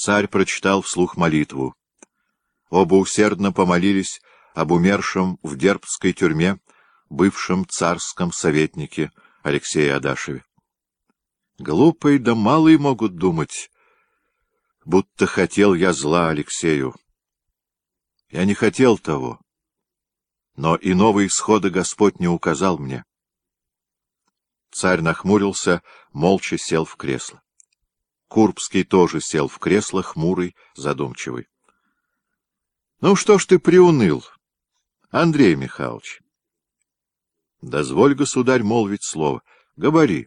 Царь прочитал вслух молитву. Оба усердно помолились об умершем в Дербцкой тюрьме бывшем царском советнике Алексее Адашеве. Глупый да малый могут думать, будто хотел я зла Алексею. Я не хотел того, но иного исхода Господь не указал мне. Царь нахмурился, молча сел в кресло. Курбский тоже сел в кресло, хмурый, задумчивый. — Ну что ж ты приуныл, Андрей Михайлович? — Дозволь, государь, молвить слово. Говори.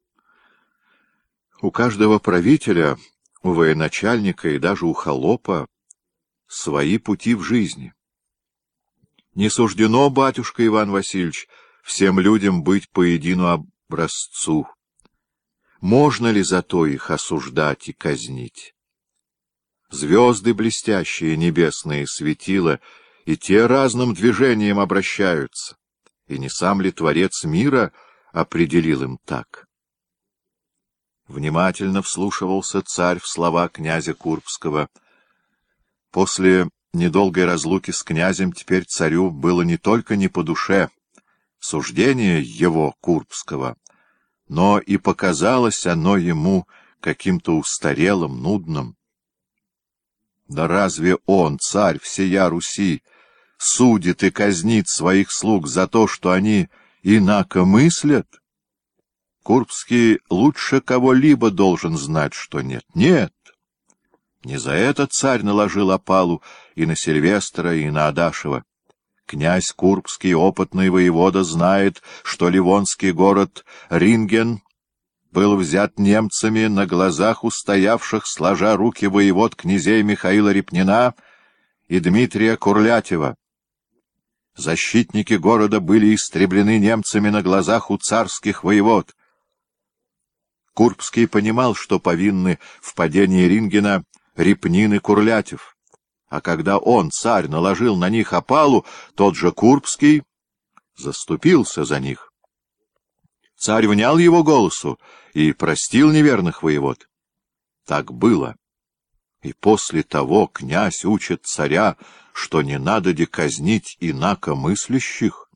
У каждого правителя, у военачальника и даже у холопа свои пути в жизни. Не суждено, батюшка Иван Васильевич, всем людям быть по едину образцу. Можно ли зато их осуждать и казнить? Звезды блестящие, небесные светила, и те разным движением обращаются. И не сам ли Творец мира определил им так? Внимательно вслушивался царь в слова князя Курбского. После недолгой разлуки с князем теперь царю было не только не по душе суждение его, Курбского, но и показалось оно ему каким-то устарелым, нудным. Да разве он, царь всея Руси, судит и казнит своих слуг за то, что они инако мыслят? Курбский лучше кого-либо должен знать, что нет. Нет! Не за это царь наложил опалу и на Сильвестра, и на Адашева. Князь Курбский, опытный воевода, знает, что ливонский город Ринген был взят немцами на глазах устоявших, сложа руки воевод князей Михаила Репнина и Дмитрия Курлятева. Защитники города были истреблены немцами на глазах у царских воевод. Курбский понимал, что повинны в падении Рингена Репнин и Курлятев, а когда он, царь, наложил на них опалу, тот же Курбский заступился за них. Царь внял его голосу и простил неверных воевод. Так было. И после того князь учит царя, что не надо де казнить инакомыслящих.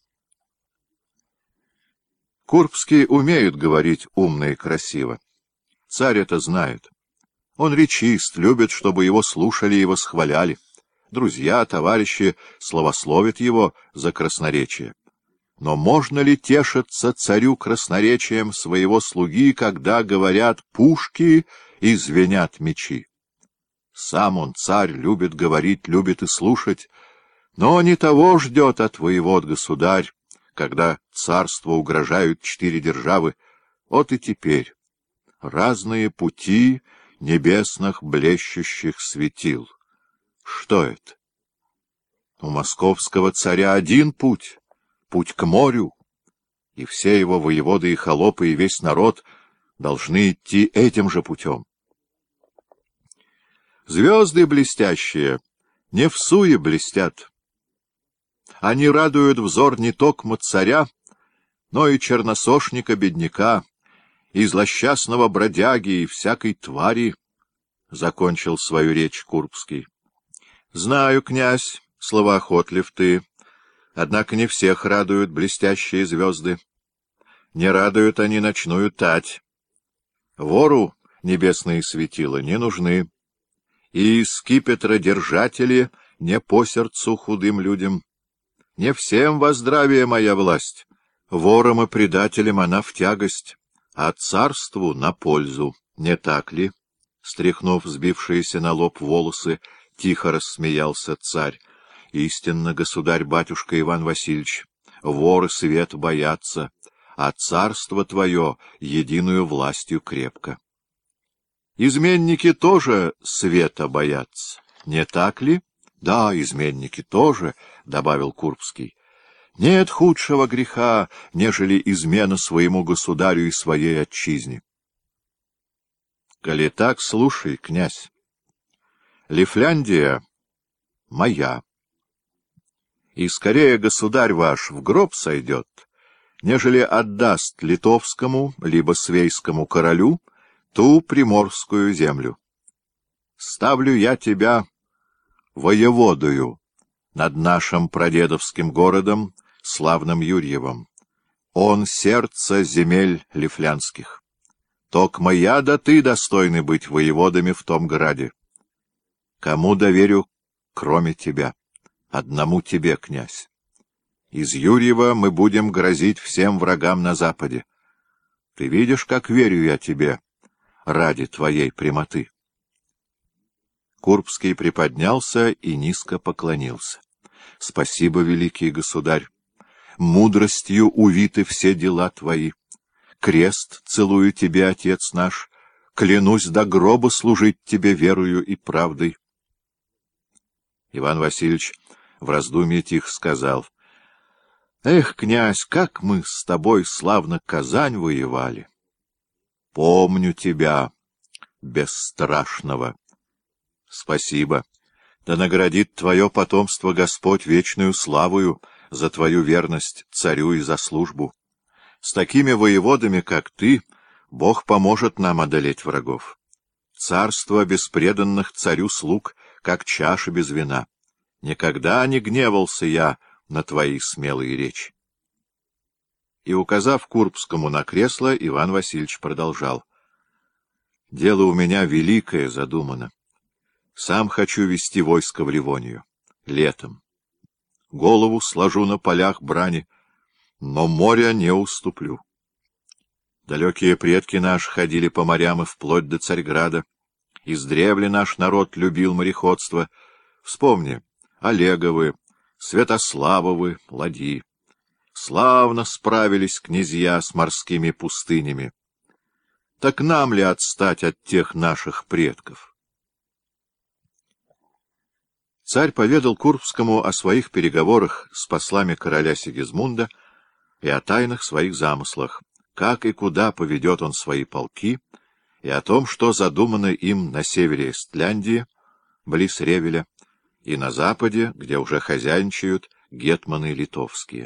Курбский умеет говорить умно и красиво. Царь это знает. Он речист, любит, чтобы его слушали и восхваляли. Друзья, товарищи славословят его за красноречие. Но можно ли тешиться царю красноречием своего слуги, когда говорят пушки и звенят мечи? Сам он, царь, любит говорить, любит и слушать, но не того ждет от воевод государь, когда царству угрожают 4 державы. Вот и теперь разные пути небесных блещущих светил. Что это? У московского царя один путь — путь к морю, и все его воеводы и холопы, и весь народ должны идти этим же путем. Звезды блестящие не в суе блестят. Они радуют взор не токмо царя, но и черносошника-бедняка, и злосчастного бродяги, и всякой твари, — закончил свою речь Курбский. — Знаю, князь, словоохотлив ты, однако не всех радуют блестящие звезды. Не радуют они ночную тать. Вору небесные светила не нужны, и скипетродержатели не по сердцу худым людям. Не всем во здравие моя власть, ворам и предателям она в тягость, а царству на пользу, не так ли? Стряхнув сбившиеся на лоб волосы, тихо рассмеялся царь. Истинно, государь-батюшка Иван Васильевич, воры свет боятся, а царство твое единую властью крепко. Изменники тоже света боятся, не так ли? Да, изменники тоже, — добавил Курбский. Нет худшего греха, нежели измена своему государю и своей отчизне. Коли так, слушай, князь. Лифляндия моя, и скорее государь ваш в гроб сойдет, нежели отдаст литовскому либо свейскому королю ту приморскую землю. ставлю я тебя воеводою над нашим прадедовским городом, славным Юрьевым. Он сердце земель лифлянских. Токмо я да ты достойны быть воеводами в том граде. Кому доверю, кроме тебя? Одному тебе, князь. Из Юрьева мы будем грозить всем врагам на западе. Ты видишь, как верю я тебе ради твоей прямоты. Курбский приподнялся и низко поклонился. — Спасибо, великий государь! Мудростью увиты все дела твои. Крест целую тебе, отец наш, клянусь до гроба служить тебе верою и правдой. Иван Васильевич в раздумье тихо сказал: — Эх, князь, как мы с тобой славно Казань воевали! Помню тебя, бесстрашного. — Спасибо. Да наградит твое потомство Господь вечную славою за твою верность царю и за службу. С такими воеводами, как ты, Бог поможет нам одолеть врагов. Царство без преданных царю слуг, как чаша без вина. Никогда не гневался я на твои смелые речи. И, указав Курбскому на кресло, Иван Васильевич продолжал: — Дело у меня великое задумано. Сам хочу вести войско в Ливонию. Летом. Голову сложу на полях брани, но моря не уступлю. Далекие предки наши ходили по морям и вплоть до Царьграда. Издревле наш народ любил мореходство. Вспомни: Олеговы, Святославовы, ладьи. Славно справились князья с морскими пустынями. Так нам ли отстать от тех наших предков? Царь поведал Курбскому о своих переговорах с послами короля Сигизмунда и о тайных своих замыслах, как и куда поведет он свои полки, и о том, что задумано им на севере Эстляндии, близ Ревеля, и на западе, где уже хозяйничают гетманы литовские.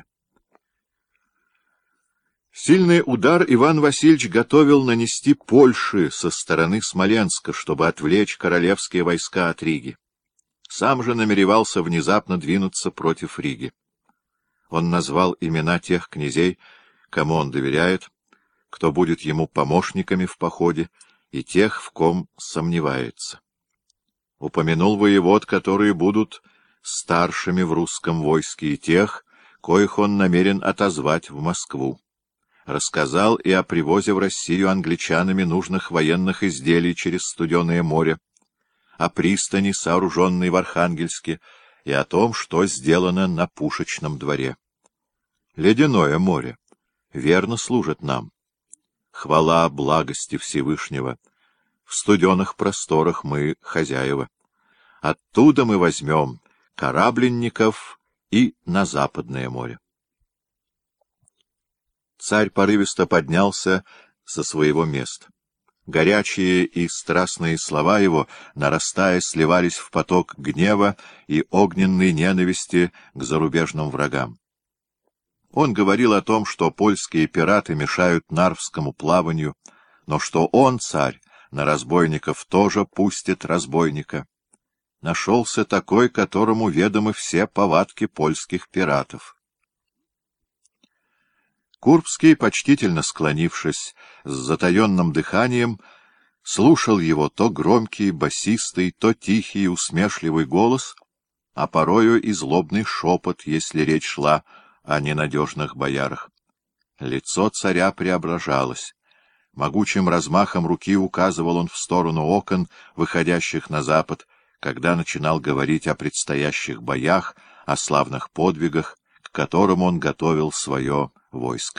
Сильный удар Иван Васильевич готовил нанести Польше со стороны Смоленска, чтобы отвлечь королевские войска от Риги. Сам же намеревался внезапно двинуться против Риги. Он назвал имена тех князей, кому он доверяет, кто будет ему помощниками в походе, и тех, в ком сомневается. Упомянул воевод, которые будут старшими в русском войске, и тех, коих он намерен отозвать в Москву. Рассказал и о привозе в Россию англичанами нужных военных изделий через Студеное море, о пристани, сооруженной в Архангельске, и о том, что сделано на Пушечном дворе. Ледяное море верно служит нам. Хвала благости Всевышнего. В студеных просторах мы хозяева. Оттуда мы возьмем корабленников и на Западное море. Царь порывисто поднялся со своего места. Горячие и страстные слова его, нарастая, сливались в поток гнева и огненной ненависти к зарубежным врагам. Он говорил о том, что польские пираты мешают нарвскому плаванию, но что он, царь, на разбойников тоже пустит разбойника. Нашелся такой, которому ведомы все повадки польских пиратов. Курбский, почтительно склонившись с затаенным дыханием, слушал его то громкий, басистый, то тихий, усмешливый голос, а порою и злобный шепот, если речь шла о ненадежных боярах. Лицо царя преображалось. Могучим размахом руки указывал он в сторону окон, выходящих на запад, когда начинал говорить о предстоящих боях, о славных подвигах, к которым он готовил свое войско.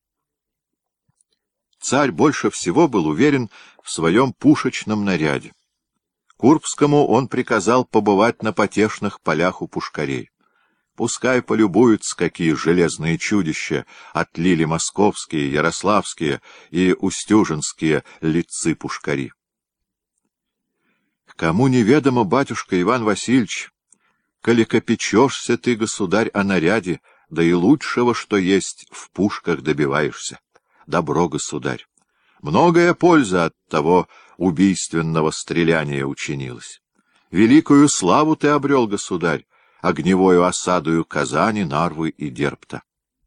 Царь больше всего был уверен в своем пушечном наряде. Курбскому он приказал побывать на потешных полях у пушкарей. Пускай полюбуются, какие железные чудища отлили московские, ярославские и устюжинские литцы-пушкари. Кому неведомо, батюшка Иван Васильевич, коли-ка печешься ты, государь, о наряде, да и лучшего, что есть, в пушках добиваешься. Добро, государь. Многое польза от того убийственного стреляния учинилось. Великую славу ты обрел, государь, огневою осадою Казани, Нарвы и Дербта.